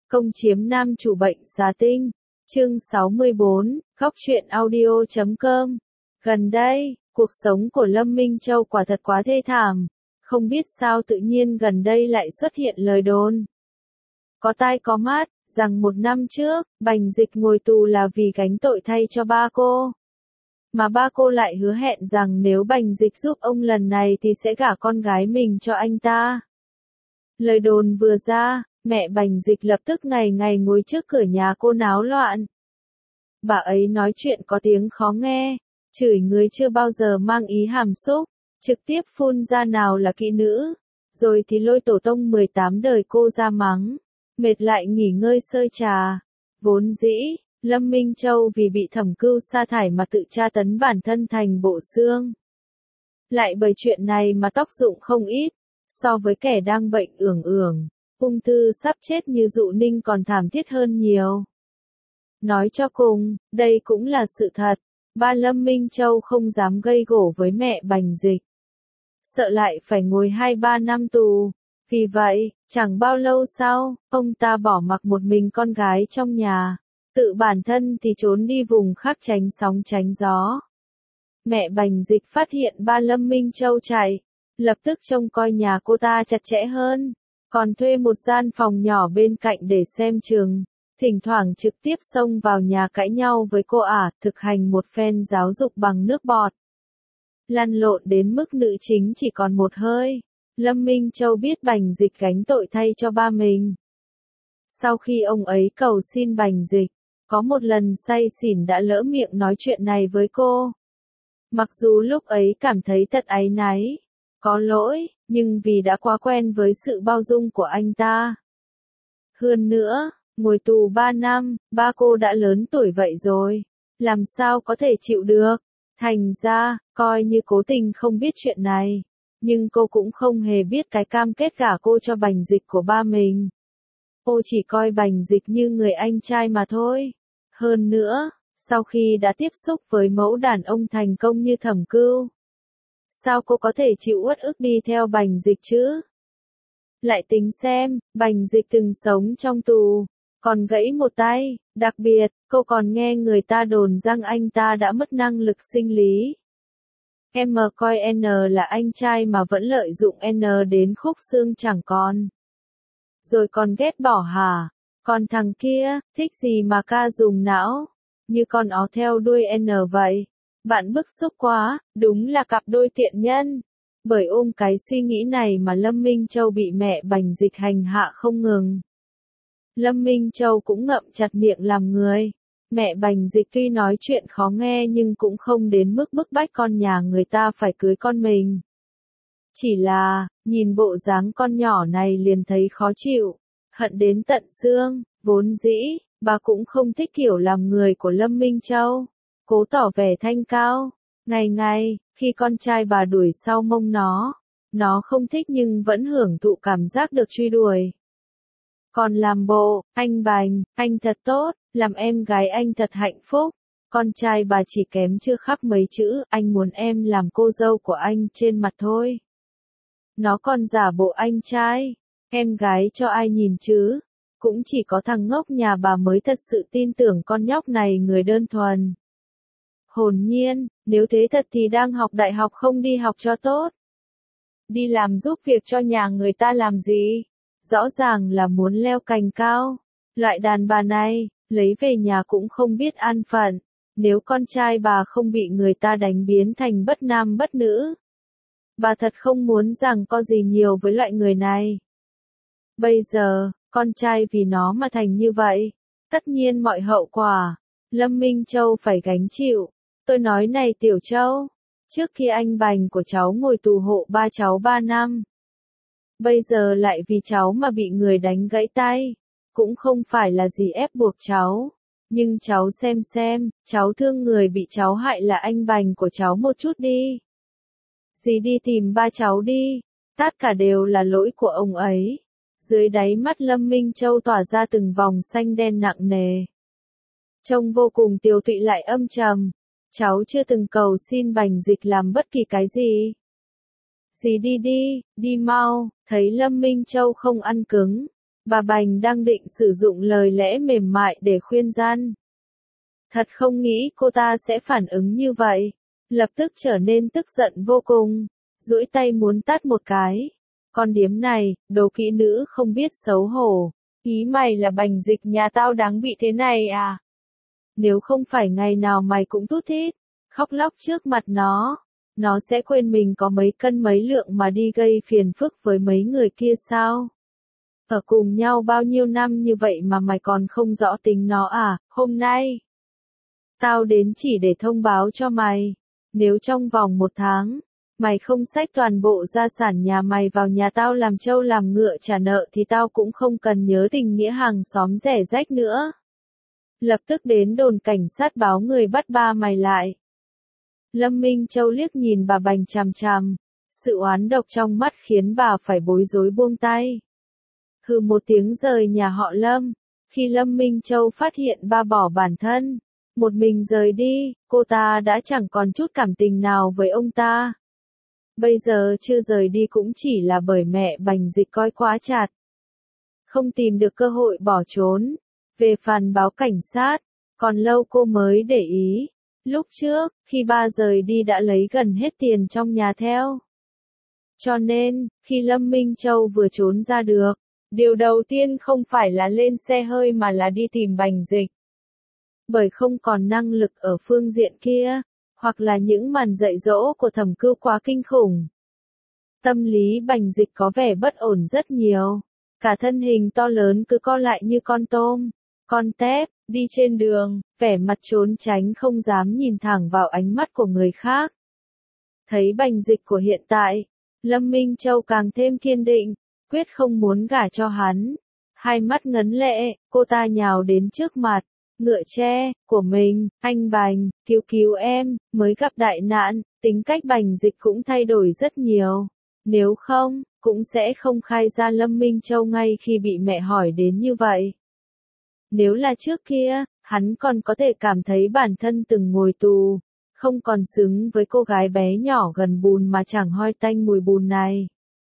Công chiếm nam chủ bệnh xà tinh. Chương 64, Góc truyện audio.com. Gần đây, cuộc sống của Lâm Minh Châu quả thật quá thê thảm. Không biết sao tự nhiên gần đây lại xuất hiện lời đồn. Có tai có mắt, rằng 1 năm trước, Bành Dịch ngồi tù là vì gánh tội thay cho ba cô. Mà ba cô lại hứa hẹn rằng nếu Bành Dịch giúp ông lần này thì sẽ gả con gái mình cho anh ta. Lời đồn vừa ra, mẹ Bành Dịch lập tức ngày ngày ngồi trước cửa nhà cô náo loạn. Bà ấy nói chuyện có tiếng khó nghe, chửi người chưa bao giờ mang ý hàm xúc, trực tiếp phun ra nào là kỹ nữ, rồi thì lôi tổ tông 18 đời cô ra mắng, mệt lại nghỉ ngơi sơi trà. Vốn dĩ, Lâm Minh Châu vì bị Thẩm Cưu sa thải mà tự tra tấn bản thân thành bộ xương. Lại bởi chuyện này mà tóc rụng không ít, so với kẻ đang bệnh ưởng, ung thư sắp chết như Dụ Ninh còn thảm thiết hơn nhiều. Nói cho cùng, đây cũng là sự thật, ba Lâm Minh Châu không dám gây gổ với mẹ Bành Dịch. Sợ lại phải ngồi 2-3 năm tù. Vì vậy, chẳng bao lâu sau, ông ta bỏ mặc một mình con gái trong nhà, tự bản thân thì trốn đi vùng khác tránh sóng tránh gió. Mẹ Bành Dịch phát hiện ba Lâm Minh Châu chạy, lập tức trông coi nhà cô ta chặt chẽ hơn, còn thuê một gian phòng nhỏ bên cạnh để xem chừng, thỉnh thoảng trực tiếp xông vào nhà cãi nhau với cô ả, thực hành một phen giáo dục bằng nước bọt. Lăn lộn đến mức nữ chính chỉ còn một hơi, Lâm Minh Châu biết Bành Dịch gánh tội thay cho ba mình. Sau khi ông ấy cầu xin Bành Dịch, có một lần say xỉn đã lỡ miệng nói chuyện này với cô. Mặc dù lúc ấy cảm thấy thật áy náy, có lỗi, nhưng vì đã quá quen với sự bao dung của anh ta. Hơn nữa, ngồi tù 3 năm, ba cô đã lớn tuổi vậy rồi, làm sao có thể chịu được. Thành ra, coi như cố tình không biết chuyện này, nhưng cô cũng không hề biết cái cam kết gả cô cho Bành Dịch của ba mình. Cô chỉ coi Bành Dịch như người anh trai mà thôi. Hơn nữa, sau khi đã tiếp xúc với mẫu đàn ông thành công như Thẩm Cưu, sao cô có thể chịu uất ức đi theo Bành Dịch chứ? Lại tính xem, Bành Dịch từng sống trong tù, còn gãy một tay, đặc biệt, cô còn nghe người ta đồn rằng anh ta đã mất năng lực sinh lý. Em coi N là anh trai mà vẫn lợi dụng N đến khúc xương chẳng còn. Rồi còn ghét bỏ hả? Còn thằng kia, thích gì mà ca dùng não, như con ó theo đuôi N vậy. Bạn bức xúc quá, đúng là cặp đôi tiện nhân. Bởi ôm cái suy nghĩ này mà Lâm Minh Châu bị mẹ Bành Dịch hành hạ không ngừng. Lâm Minh Châu cũng ngậm chặt miệng làm người. Mẹ Bành Dịch tuy nói chuyện khó nghe nhưng cũng không đến mức bức bách con nhà người ta phải cưới con mình. Chỉ là, nhìn bộ dáng con nhỏ này liền thấy khó chịu, hận đến tận xương. Vốn dĩ, bà cũng không thích kiểu làm người của Lâm Minh Châu, cố tỏ vẻ thanh cao. Ngày ngày, khi con trai bà đuổi sau mông nó không thích nhưng vẫn hưởng thụ cảm giác được truy đuổi. Còn làm bộ, anh Bành, anh thật tốt, làm em gái anh thật hạnh phúc. Con trai bà chỉ kém chưa khắc mấy chữ, anh muốn em làm cô dâu của anh trên mặt thôi. Nó còn giả bộ anh trai, em gái cho ai nhìn chứ? Cũng chỉ có thằng ngốc nhà bà mới thật sự tin tưởng con nhóc này người đơn thuần. Hồn nhiên, nếu thế thật thì đang học đại học không đi học cho tốt. Đi làm giúp việc cho nhà người ta làm gì? Rõ ràng là muốn leo cành cao. Loại đàn bà này, lấy về nhà cũng không biết an phận. Nếu con trai bà không bị người ta đánh biến thành bất nam bất nữ, bà thật không muốn rằng có gì nhiều với loại người này. Bây giờ, con trai vì nó mà thành như vậy, tất nhiên mọi hậu quả, Lâm Minh Châu phải gánh chịu. Tôi nói này Tiểu Châu, trước khi anh Bành của cháu ngồi tù hộ ba cháu 3 năm. Bây giờ lại vì cháu mà bị người đánh gãy tay, cũng không phải là gì ép buộc cháu. Nhưng cháu xem, cháu thương người bị cháu hại là anh Bành của cháu một chút đi. Dì đi tìm ba cháu đi, tất cả đều là lỗi của ông ấy. Dưới đáy mắt Lâm Minh Châu tỏa ra từng vòng xanh đen nặng nề. Trông vô cùng tiều tụy lại âm trầm. Cháu chưa từng cầu xin Bành Dịch làm bất kỳ cái gì. Dì đi mau, thấy Lâm Minh Châu không ăn cứng. Bà Bành đang định sử dụng lời lẽ mềm mại để khuyên răn. Thật không nghĩ cô ta sẽ phản ứng như vậy. Lập tức trở nên tức giận vô cùng, duỗi tay muốn tát một cái. Con điếm này, đồ kỹ nữ không biết xấu hổ. Ý mày là Bành Dịch nhà tao đáng bị thế này à? Nếu không phải ngày nào mày cũng thút thít, khóc lóc trước mặt nó sẽ quên mình có mấy cân mấy lượng mà đi gây phiền phức với mấy người kia sao? Ở cùng nhau bao nhiêu năm như vậy mà mày còn không rõ tính nó à? Hôm nay, tao đến chỉ để thông báo cho mày. Nếu trong vòng 1 tháng, mày không xách toàn bộ gia sản nhà mày vào nhà tao làm trâu làm ngựa trả nợ thì tao cũng không cần nhớ tình nghĩa hàng xóm rẻ rách nữa. Lập tức đến đồn cảnh sát báo người bắt ba mày lại. Lâm Minh Châu liếc nhìn bà Bành chằm chằm. Sự oán độc trong mắt khiến bà phải bối rối buông tay. Hừ một tiếng rời nhà họ Lâm. Khi Lâm Minh Châu phát hiện ba bỏ bản thân, một mình rời đi, cô ta đã chẳng còn chút cảm tình nào với ông ta. Bây giờ chưa rời đi cũng chỉ là bởi mẹ Bành Dịch coi quá chặt. Không tìm được cơ hội bỏ trốn. Về phần báo cảnh sát, còn lâu cô mới để ý. Lúc trước, khi ba rời đi đã lấy gần hết tiền trong nhà theo. Cho nên, khi Lâm Minh Châu vừa trốn ra được, điều đầu tiên không phải là lên xe hơi mà là đi tìm Bành Dịch. Bởi không còn năng lực ở phương diện kia, hoặc là những màn dạy dỗ của Thẩm Cưu quá kinh khủng. Tâm lý Bành Dịch có vẻ bất ổn rất nhiều. Cả thân hình to lớn cứ co lại như con tôm, con tép, đi trên đường, vẻ mặt trốn tránh không dám nhìn thẳng vào ánh mắt của người khác. Thấy Bành Dịch của hiện tại, Lâm Minh Châu càng thêm kiên định, quyết không muốn gả cho hắn. Hai mắt ngấn lệ, cô ta nhào đến trước mặt, ngựa tre, của mình, anh Bành, cứu em, mới gặp đại nạn, tính cách Bành Dịch cũng thay đổi rất nhiều. Nếu không, cũng sẽ không khai ra Lâm Minh Châu ngay khi bị mẹ hỏi đến như vậy. Nếu là trước kia, hắn còn có thể cảm thấy bản thân từng ngồi tù, không còn xứng với cô gái bé nhỏ gần bùn mà chẳng hoi tanh mùi bùn này.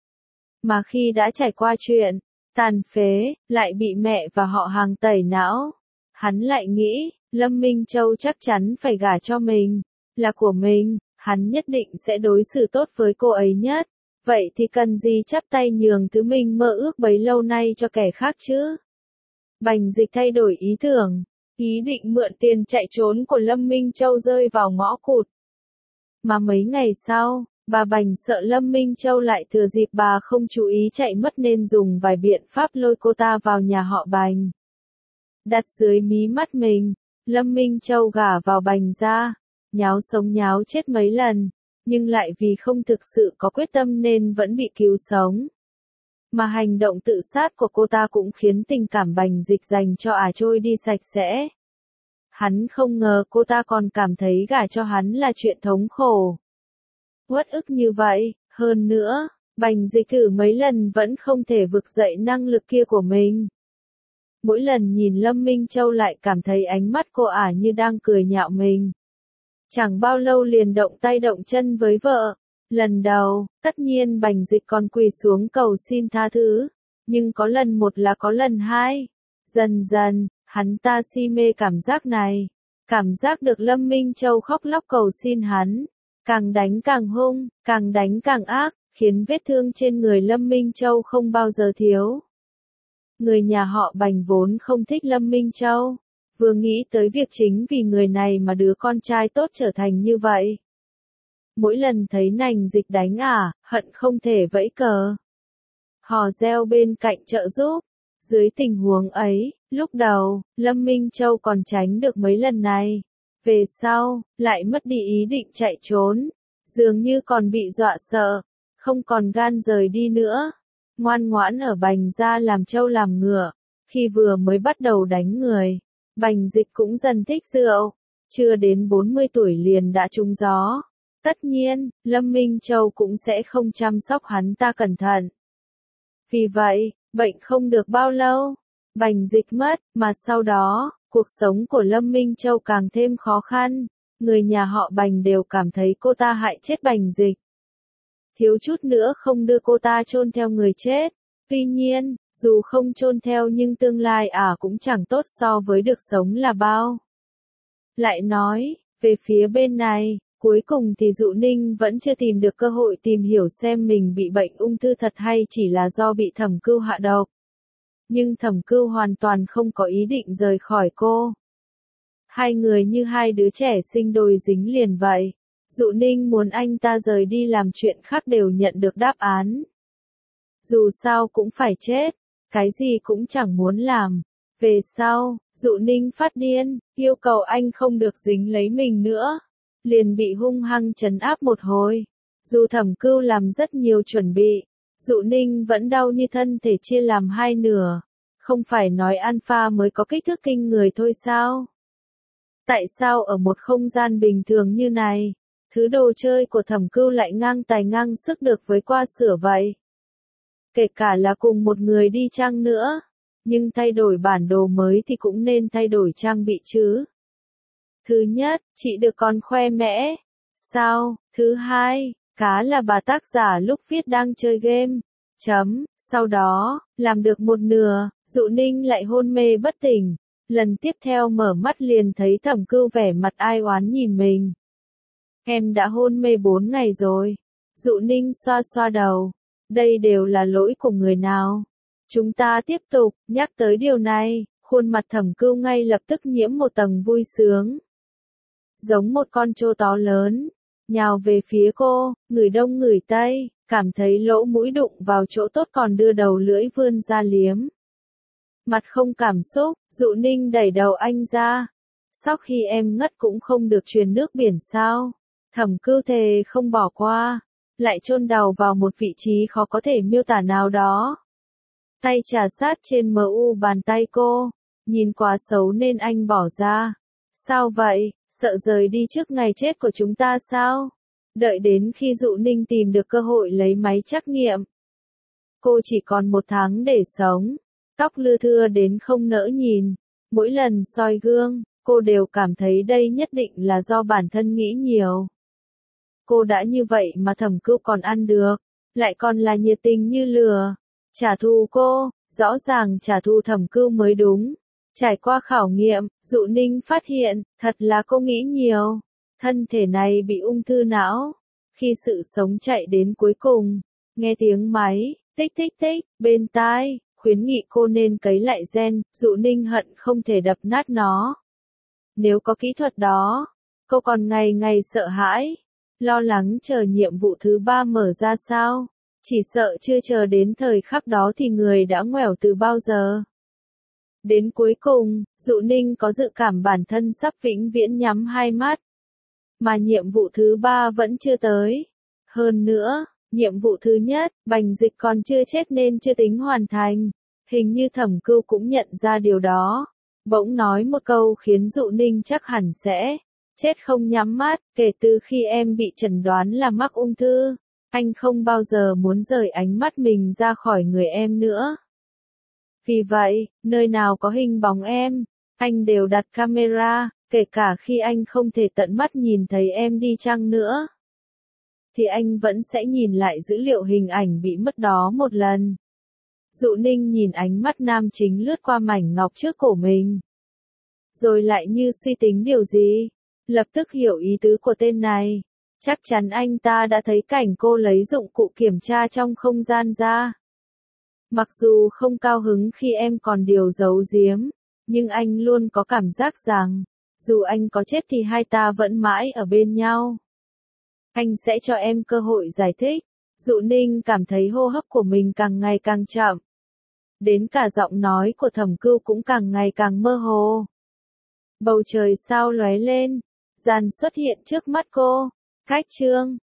Mà khi đã trải qua chuyện tàn phế, lại bị mẹ và họ hàng tẩy não, hắn lại nghĩ, Lâm Minh Châu chắc chắn phải gả cho mình, là của mình, hắn nhất định sẽ đối xử tốt với cô ấy nhất. Vậy thì cần gì chắp tay nhường thứ mình mơ ước bấy lâu nay cho kẻ khác chứ? Bành Dịch thay đổi ý tưởng, ý định mượn tiền chạy trốn của Lâm Minh Châu rơi vào ngõ cụt. Mà mấy ngày sau, bà Bành sợ Lâm Minh Châu lại thừa dịp bà không chú ý chạy mất nên dùng vài biện pháp lôi cô ta vào nhà họ Bành. Đặt dưới mí mắt mình, Lâm Minh Châu gả vào Bành gia, nháo sống nháo chết mấy lần, nhưng lại vì không thực sự có quyết tâm nên vẫn bị cứu sống. Mà hành động tự sát của cô ta cũng khiến tình cảm Bành Dịch dành cho trôi đi sạch sẽ. Hắn không ngờ cô ta còn cảm thấy gả cho hắn là chuyện thống khổ, uất ức như vậy. Hơn nữa, Bành Dịch thử mấy lần vẫn không thể vực dậy năng lực kia của mình. Mỗi lần nhìn Lâm Minh Châu lại cảm thấy ánh mắt cô như đang cười nhạo mình. Chẳng bao lâu liền động tay động chân với vợ. Lần đầu, tất nhiên Bành Dịch còn quỳ xuống cầu xin tha thứ, nhưng có lần một là có lần hai. Dần dần, hắn ta si mê cảm giác này. Cảm giác được Lâm Minh Châu khóc lóc cầu xin hắn. Càng đánh càng hung, càng đánh càng ác, khiến vết thương trên người Lâm Minh Châu không bao giờ thiếu. Người nhà họ Bành vốn không thích Lâm Minh Châu. Vừa nghĩ tới việc chính vì người này mà đứa con trai tốt trở thành như vậy. Mỗi lần thấy Nành Dịch đánh hận không thể vẫy cờ hò reo bên cạnh trợ giúp. Dưới tình huống ấy, lúc đầu, Lâm Minh Châu còn tránh được mấy lần này. Về sau, lại mất đi ý định chạy trốn. Dường như còn bị dọa sợ, không còn gan rời đi nữa. Ngoan ngoãn ở Bành gia làm trâu làm ngựa. Khi vừa mới bắt đầu đánh người, Bành Dịch cũng dần thích rượu. Chưa đến 40 tuổi liền đã trúng gió. Tất nhiên, Lâm Minh Châu cũng sẽ không chăm sóc hắn ta cẩn thận. Vì vậy, bệnh không được bao lâu, Bành Dịch mất, mà sau đó, cuộc sống của Lâm Minh Châu càng thêm khó khăn. Người nhà họ Bành đều cảm thấy cô ta hại chết Bành Dịch. Thiếu chút nữa không đưa cô ta chôn theo người chết. Tuy nhiên, Dù không chôn theo nhưng tương lai cũng chẳng tốt so với được sống là bao. Lại nói, về phía bên này, cuối cùng thì Dụ Ninh vẫn chưa tìm được cơ hội tìm hiểu xem mình bị bệnh ung thư thật hay chỉ là do bị Thẩm Cưu hạ độc. Nhưng Thẩm Cưu hoàn toàn không có ý định rời khỏi cô. Hai người như hai đứa trẻ sinh đôi dính liền vậy. Dụ Ninh muốn anh ta rời đi làm chuyện khác đều nhận được đáp án. Dù sao cũng phải chết, cái gì cũng chẳng muốn làm. Về sau, Dụ Ninh phát điên, yêu cầu anh không được dính lấy mình nữa. Liền bị hung hăng trấn áp một hồi. Dù Thẩm Cưu làm rất nhiều chuẩn bị, Dụ Ninh vẫn đau như thân thể chia làm hai nửa. Không phải nói alpha mới có kích thước kinh người thôi sao? Tại sao ở một không gian bình thường như này, thứ đồ chơi của Thẩm Cưu lại ngang tài ngang sức được với qua sửa vậy? Kể cả là cùng một người đi chăng nữa, nhưng thay đổi bản đồ mới thì cũng nên thay đổi trang bị chứ. Thứ nhất, chị được con khoe mẽ. Sao? Thứ hai, cá là bà tác giả lúc viết đang chơi game. Sau đó, làm được một nửa, Dụ Ninh lại hôn mê bất tỉnh. Lần tiếp theo mở mắt liền thấy Thẩm Cưu vẻ mặt ai oán nhìn mình. Em đã hôn mê 4 ngày rồi. Dụ Ninh xoa xoa đầu. Đây đều là lỗi của người nào? Chúng ta tiếp tục, nhắc tới điều này, khuôn mặt Thẩm Cưu ngay lập tức nhiễm một tầng vui sướng. Giống một con trâu to lớn, nhào về phía cô, người đông người tây, cảm thấy lỗ mũi đụng vào chỗ tốt còn đưa đầu lưỡi vươn ra liếm. Mặt không cảm xúc, Dụ Ninh đẩy đầu anh ra. Sau khi em ngất cũng không được truyền nước biển sao? Thẩm Cưu thề không bỏ qua, lại chôn đầu vào một vị trí khó có thể miêu tả nào đó. Tay trà sát trên bàn tay cô, nhìn quá xấu nên anh bỏ ra. Sao vậy, sợ rời đi trước ngày chết của chúng ta sao? Đợi đến khi Dụ Ninh tìm được cơ hội lấy máy trắc nghiệm. Cô chỉ còn 1 tháng để sống, tóc lưa thưa đến không nỡ nhìn. Mỗi lần soi gương, cô đều cảm thấy đây nhất định là do bản thân nghĩ nhiều. Cô đã như vậy mà Thẩm Cưu còn ăn được, lại còn là nhiệt tình như lửa. Trả thù cô, rõ ràng trả thù Thẩm Cưu mới đúng. Trải qua khảo nghiệm, Dụ Ninh phát hiện, thật là cô nghĩ nhiều. Thân thể này bị ung thư não. Khi sự sống chạy đến cuối cùng, nghe tiếng máy, tích tích tích, bên tai, khuyến nghị cô nên cấy lại gen, Dụ Ninh hận không thể đập nát nó. Nếu có kỹ thuật đó, cô còn ngày ngày sợ hãi, lo lắng chờ nhiệm vụ thứ 3 mở ra sao. Chỉ sợ chưa chờ đến thời khắc đó thì người đã ngoẻo từ bao giờ. Đến cuối cùng, Dụ Ninh có dự cảm bản thân sắp vĩnh viễn nhắm hai mắt. Mà nhiệm vụ thứ 3 vẫn chưa tới. Hơn nữa, nhiệm vụ thứ nhất, Bành Dịch còn chưa chết nên chưa tính hoàn thành. Hình như Thẩm Cưu cũng nhận ra điều đó. Bỗng nói một câu khiến Dụ Ninh chắc hẳn sẽ chết không nhắm mắt. Kể từ khi em bị chẩn đoán là mắc ung thư, anh không bao giờ muốn rời ánh mắt mình ra khỏi người em nữa. Vì vậy, nơi nào có hình bóng em, anh đều đặt camera, kể cả khi anh không thể tận mắt nhìn thấy em đi chăng nữa, thì anh vẫn sẽ nhìn lại dữ liệu hình ảnh bị mất đó một lần. Dụ Ninh nhìn ánh mắt nam chính lướt qua mảnh ngọc trước cổ mình. Rồi lại như suy tính điều gì, lập tức hiểu ý tứ của tên này. Chắc chắn anh ta đã thấy cảnh cô lấy dụng cụ kiểm tra trong không gian ra. Mặc dù không cao hứng khi em còn điều giấu giếm, nhưng anh luôn có cảm giác rằng, dù anh có chết thì hai ta vẫn mãi ở bên nhau. Anh sẽ cho em cơ hội giải thích. Dụ Ninh cảm thấy hô hấp của mình càng ngày càng chậm. Đến cả giọng nói của Thẩm Cưu cũng càng ngày càng mơ hồ. Bầu trời sao lóe lên, dàn xuất hiện trước mắt cô. Cách chương